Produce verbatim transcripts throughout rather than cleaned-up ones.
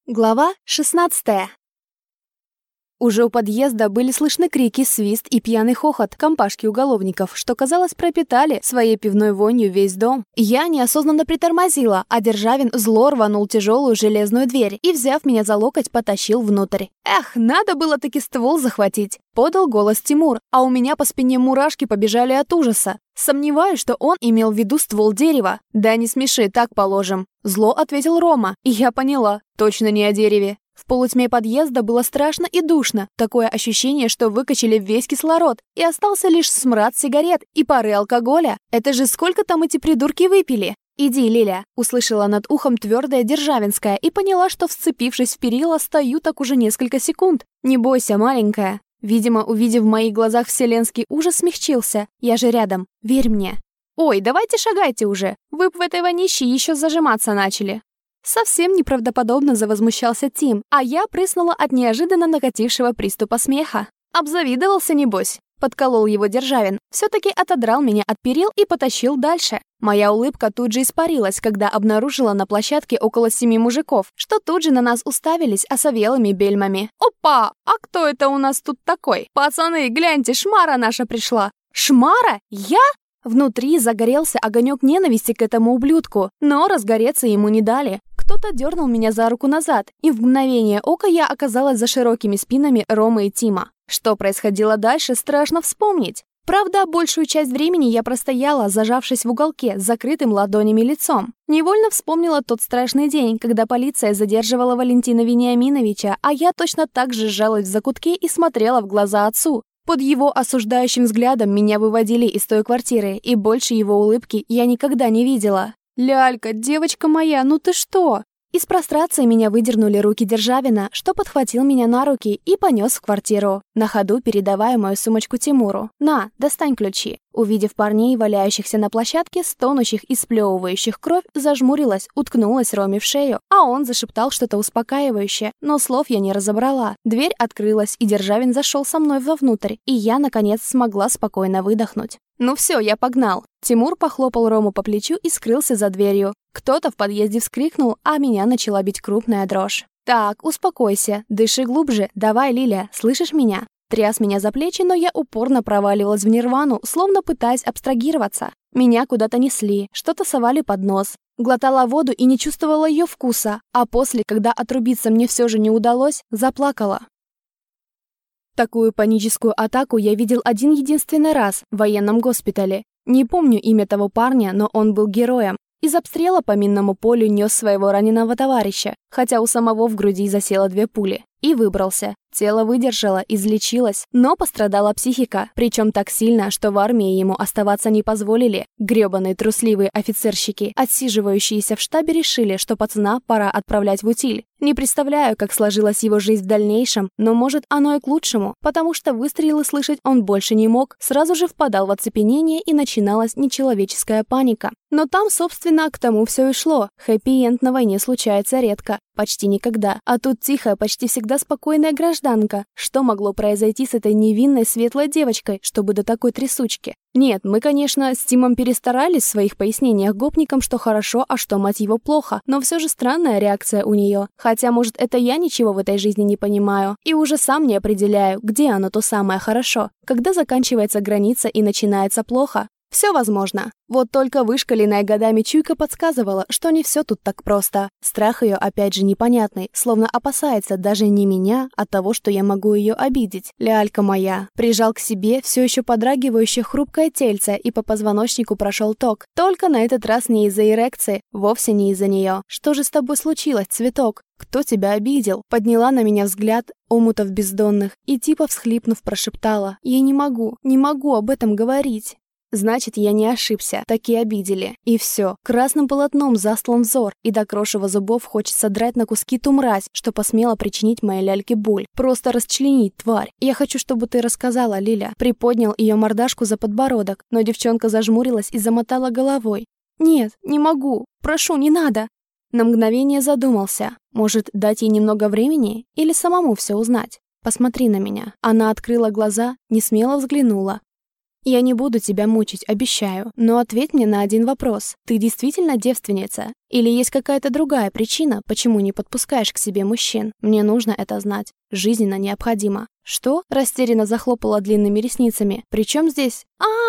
Глава шестнадцатая. Уже у подъезда были слышны крики, свист и пьяный хохот компашки уголовников, что, казалось, пропитали своей пивной вонью весь дом. Я неосознанно притормозила, а Державин зло рванул тяжелую железную дверь и, взяв меня за локоть, потащил внутрь. «Эх, надо было таки ствол захватить!» — подал голос Тимур, а у меня по спине мурашки побежали от ужаса. Сомневаюсь, что он имел в виду ствол дерева. «Да не смеши, так положим!» Зло ответил Рома, и я поняла, точно не о дереве. В полутьме подъезда было страшно и душно, такое ощущение, что выкачали весь кислород, и остался лишь смрад сигарет и пары алкоголя. Это же сколько там эти придурки выпили? «Иди, Лиля», — услышала над ухом твердая Державинская и поняла, что, вцепившись в перила, стою так уже несколько секунд. «Не бойся, маленькая». Видимо, увидев в моих глазах вселенский ужас, смягчился. «Я же рядом. Верь мне». «Ой, давайте шагайте уже. Вы б в этой вонище еще зажиматься начали». Совсем неправдоподобно завозмущался Тим, а я прыснула от неожиданно накатившего приступа смеха. «Обзавидовался, небось?» — подколол его Державин. Все-таки отодрал меня от перил и потащил дальше. Моя улыбка тут же испарилась, когда обнаружила на площадке около семи мужиков, что тут же на нас уставились осовелыми бельмами. «Опа! А кто это у нас тут такой? Пацаны, гляньте, шмара наша пришла!» «Шмара? Я?» Внутри загорелся огонек ненависти к этому ублюдку, но разгореться ему не дали. Кто-то дернул меня за руку назад, и в мгновение ока я оказалась за широкими спинами Ромы и Тима. Что происходило дальше, страшно вспомнить. Правда, большую часть времени я простояла, зажавшись в уголке, с закрытым ладонями лицом. Невольно вспомнила тот страшный день, когда полиция задерживала Валентина Вениаминовича, а я точно так же сжалась в закутке и смотрела в глаза отцу. Под его осуждающим взглядом меня выводили из той квартиры, и больше его улыбки я никогда не видела. «Лялька, девочка моя, ну ты что?» Из прострации меня выдернули руки Державина, что подхватил меня на руки и понес в квартиру, на ходу передавая мою сумочку Тимуру. «На, достань ключи». Увидев парней, валяющихся на площадке, стонущих и сплевывающих кровь, зажмурилась, уткнулась Роме в шею, а он зашептал что-то успокаивающее, но слов я не разобрала. Дверь открылась, и Державин зашел со мной вовнутрь, и я, наконец, смогла спокойно выдохнуть. «Ну все, я погнал». Тимур похлопал Рому по плечу и скрылся за дверью. Кто-то в подъезде вскрикнул, а меня начала бить крупная дрожь. «Так, успокойся, дыши глубже, давай, Лиля, слышишь меня?» Тряс меня за плечи, но я упорно проваливалась в нирвану, словно пытаясь абстрагироваться. Меня куда-то несли, что-то совали под нос. Глотала воду и не чувствовала ее вкуса, а после, когда отрубиться мне все же не удалось, заплакала. Такую паническую атаку я видел один единственный раз в военном госпитале. Не помню имя того парня, но он был героем. Из обстрела по минному полю нес своего раненого товарища, хотя у самого в груди засело две пули. И выбрался. Тело выдержало, излечилось, но пострадала психика, причем так сильно, что в армии ему оставаться не позволили. Гребаные трусливые офицерщики, отсиживающиеся в штабе, решили, что пацана пора отправлять в утиль. Не представляю, как сложилась его жизнь в дальнейшем, но может оно и к лучшему, потому что выстрелы слышать он больше не мог, сразу же впадал в оцепенение и начиналась нечеловеческая паника. Но там, собственно, к тому все и шло. Хэппи-энд на войне случается редко, почти никогда. А тут тихая, почти всегда спокойная гражданка. Что могло произойти с этой невинной светлой девочкой, чтобы до такой трясучки? Нет, мы, конечно, с Тимом перестарались в своих пояснениях гопникам, что хорошо, а что, мать его, плохо. Но все же странная реакция у нее. Хотя, может, это я ничего в этой жизни не понимаю. И уже сам не определяю, где оно то самое хорошо. Когда заканчивается граница и начинается плохо. Все возможно. Вот только вышкаленная годами чуйка подсказывала, что не все тут так просто. Страх ее опять же непонятный, словно опасается даже не меня, а того, что я могу ее обидеть. Лялька моя. Прижал к себе все еще подрагивающее хрупкое тельце, и по позвоночнику прошел ток. Только на этот раз не из-за эрекции, вовсе не из-за нее. Что же с тобой случилось, цветок? Кто тебя обидел? Подняла на меня взгляд омутов бездонных и типа всхлипнув прошептала: «Я не могу, не могу об этом говорить». Значит, я не ошибся, таки обидели. И все, красным полотном застлан взор, и до крошева зубов хочется драть на куски ту мразь, что посмела причинить моей ляльке боль. Просто расчленить, тварь. Я хочу, чтобы ты рассказала, Лиля. Приподнял ее мордашку за подбородок, но девчонка зажмурилась и замотала головой. «Нет, не могу. Прошу, не надо». На мгновение задумался. Может, дать ей немного времени или самому все узнать? Посмотри на меня. Она открыла глаза, несмело взглянула. Я не буду тебя мучить, обещаю, но ответь мне на один вопрос. Ты действительно девственница? Или есть какая-то другая причина, почему не подпускаешь к себе мужчин? Мне нужно это знать. Жизненно необходимо. Что? Растерянно захлопала длинными ресницами. Причем здесь?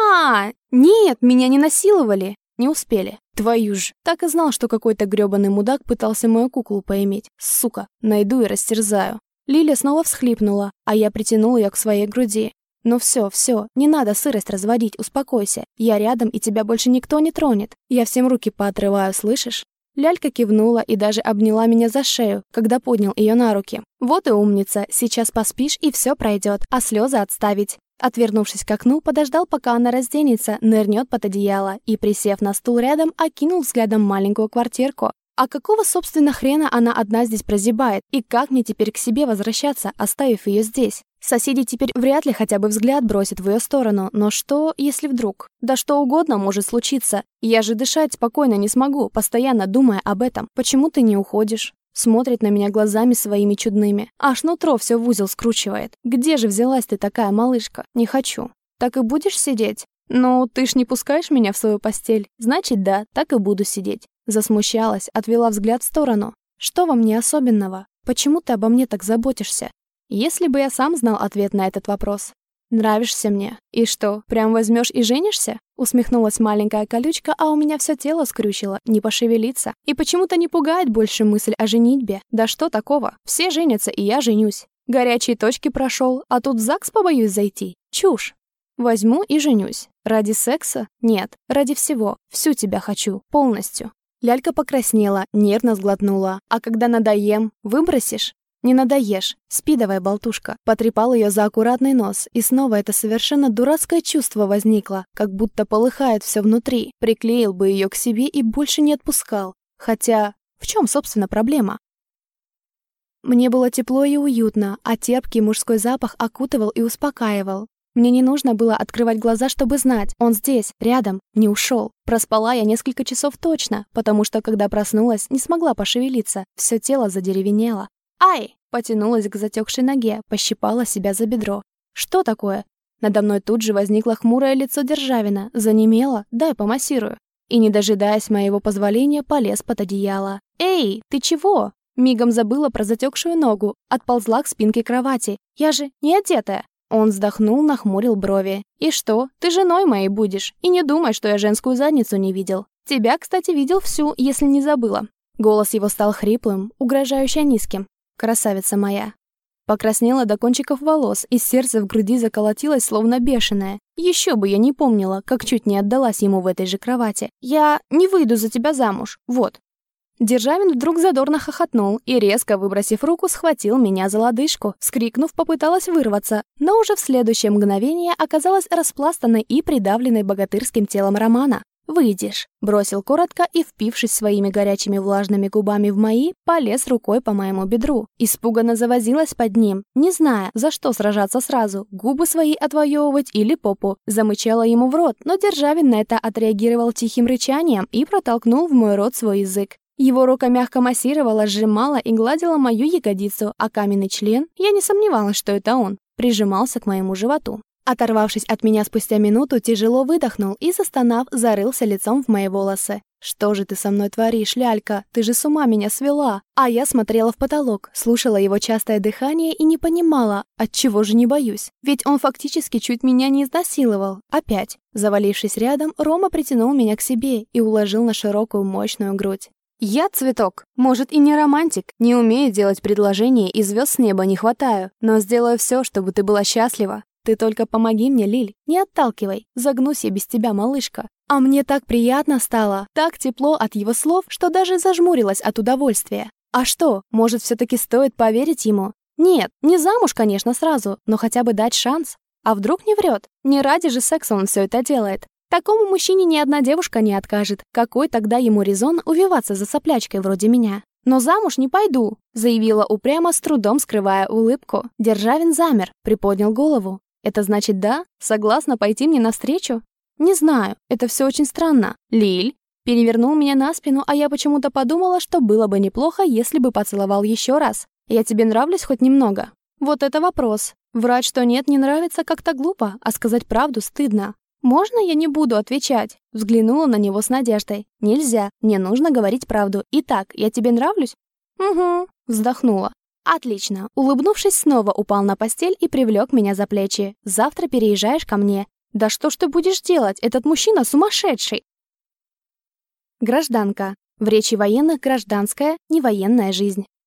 А, нет, меня не насиловали. Не успели. Твою ж. Так и знал, что какой-то грёбаный мудак пытался мою куклу поиметь. Сука, найду и растерзаю. Лиля снова всхлипнула, а я притянул ее к своей груди. «Ну все, все, не надо сырость разводить, успокойся. Я рядом, и тебя больше никто не тронет. Я всем руки поотрываю, слышишь?» Лялька кивнула и даже обняла меня за шею, когда поднял ее на руки. «Вот и умница, сейчас поспишь, и все пройдет, а слезы отставить». Отвернувшись к окну, подождал, пока она разденется, нырнет под одеяло и, присев на стул рядом, окинул взглядом маленькую квартирку. А какого, собственно, хрена она одна здесь прозябает? И как мне теперь к себе возвращаться, оставив ее здесь? Соседи теперь вряд ли хотя бы взгляд бросят в ее сторону, но что, если вдруг? Да что угодно может случиться. Я же дышать спокойно не смогу, постоянно думая об этом. Почему ты не уходишь? Смотрит на меня глазами своими чудными. Аж нутро все в узел скручивает. Где же взялась ты такая, малышка? Не хочу. Так и будешь сидеть? Ну, ты ж не пускаешь меня в свою постель. Значит, да, так и буду сидеть. Засмущалась, отвела взгляд в сторону. Что во мне особенного? Почему ты обо мне так заботишься? Если бы я сам знал ответ на этот вопрос. Нравишься мне. И что, прям возьмешь и женишься? Усмехнулась маленькая колючка, а у меня все тело скрючило, не пошевелиться. И почему-то не пугает больше мысль о женитьбе. Да что такого? Все женятся, и я женюсь. Горячие точки прошел, а тут в ЗАГС побоюсь зайти. Чушь. Возьму и женюсь. Ради секса? Нет, ради всего. Всю тебя хочу, полностью. Лялька покраснела, нервно сглотнула. А когда надоем, выбросишь? «Не надоешь. Спи давай, болтушка». Потрепал ее за аккуратный нос, и снова это совершенно дурацкое чувство возникло, как будто полыхает все внутри. Приклеил бы ее к себе и больше не отпускал. Хотя, в чем, собственно, проблема? Мне было тепло и уютно, а терпкий мужской запах окутывал и успокаивал. Мне не нужно было открывать глаза, чтобы знать, он здесь, рядом, не ушел. Проспала я несколько часов точно, потому что, когда проснулась, не смогла пошевелиться, все тело задеревенело. «Ай!» — потянулась к затекшей ноге, пощипала себя за бедро. «Что такое?» Надо мной тут же возникло хмурое лицо Державина, занемело, дай помассирую. И, не дожидаясь моего позволения, полез под одеяло. «Эй, ты чего?» Мигом забыла про затекшую ногу, отползла к спинке кровати. «Я же не одетая!» Он вздохнул, нахмурил брови. «И что? Ты женой моей будешь. И не думай, что я женскую задницу не видел. Тебя, кстати, видел всю, если не забыла». Голос его стал хриплым, угрожающе низким. «Красавица моя». Покраснела до кончиков волос, и сердце в груди заколотилось, словно бешеное. Еще бы я не помнила, как чуть не отдалась ему в этой же кровати. «Я не выйду за тебя замуж, вот». Державин вдруг задорно хохотнул и, резко выбросив руку, схватил меня за лодыжку. Вскрикнув, попыталась вырваться, но уже в следующее мгновение оказалась распластанной и придавленной богатырским телом Романа. «Выйдешь», — бросил коротко и, впившись своими горячими влажными губами в мои, полез рукой по моему бедру. Испуганно завозилась под ним, не зная, за что сражаться сразу, губы свои отвоевывать или попу. Замычала ему в рот, но Державин на это отреагировал тихим рычанием и протолкнул в мой рот свой язык. Его рука мягко массировала, сжимала и гладила мою ягодицу, а каменный член, я не сомневалась, что это он, прижимался к моему животу. Оторвавшись от меня спустя минуту, тяжело выдохнул и, застонав, зарылся лицом в мои волосы. «Что же ты со мной творишь, лялька? Ты же с ума меня свела!» А я смотрела в потолок, слушала его частое дыхание и не понимала, отчего же не боюсь. Ведь он фактически чуть меня не изнасиловал. Опять. Завалившись рядом, Рома притянул меня к себе и уложил на широкую мощную грудь. «Я цветок. Может, и не романтик, не умею делать предложения и звезд с неба не хватаю, но сделаю все, чтобы ты была счастлива. Ты только помоги мне, Лиль, не отталкивай, загнусь я без тебя, малышка». А мне так приятно стало, так тепло от его слов, что даже зажмурилась от удовольствия. А что, может, все-таки стоит поверить ему? Нет, не замуж, конечно, сразу, но хотя бы дать шанс. А вдруг не врет? Не ради же секса он все это делает. Такому мужчине ни одна девушка не откажет. Какой тогда ему резон увиваться за соплячкой вроде меня? «Но замуж не пойду», — заявила упрямо, с трудом скрывая улыбку. Державин замер, приподнял голову. «Это значит, да? Согласна пойти мне навстречу?» «Не знаю, это все очень странно. Лиль?» Перевернул меня на спину, а я почему-то подумала, что было бы неплохо, если бы поцеловал еще раз. «Я тебе нравлюсь хоть немного?» Вот это вопрос. Врать, что нет, не нравится, как-то глупо, а сказать правду стыдно. «Можно я не буду отвечать?» Взглянула на него с надеждой. «Нельзя. Мне нужно говорить правду. Итак, я тебе нравлюсь?» «Угу», вздохнула. «Отлично». Улыбнувшись, снова упал на постель и привлек меня за плечи. «Завтра переезжаешь ко мне». «Да что ж ты будешь делать? Этот мужчина сумасшедший!» Гражданка. В речи военных гражданская, не военная жизнь.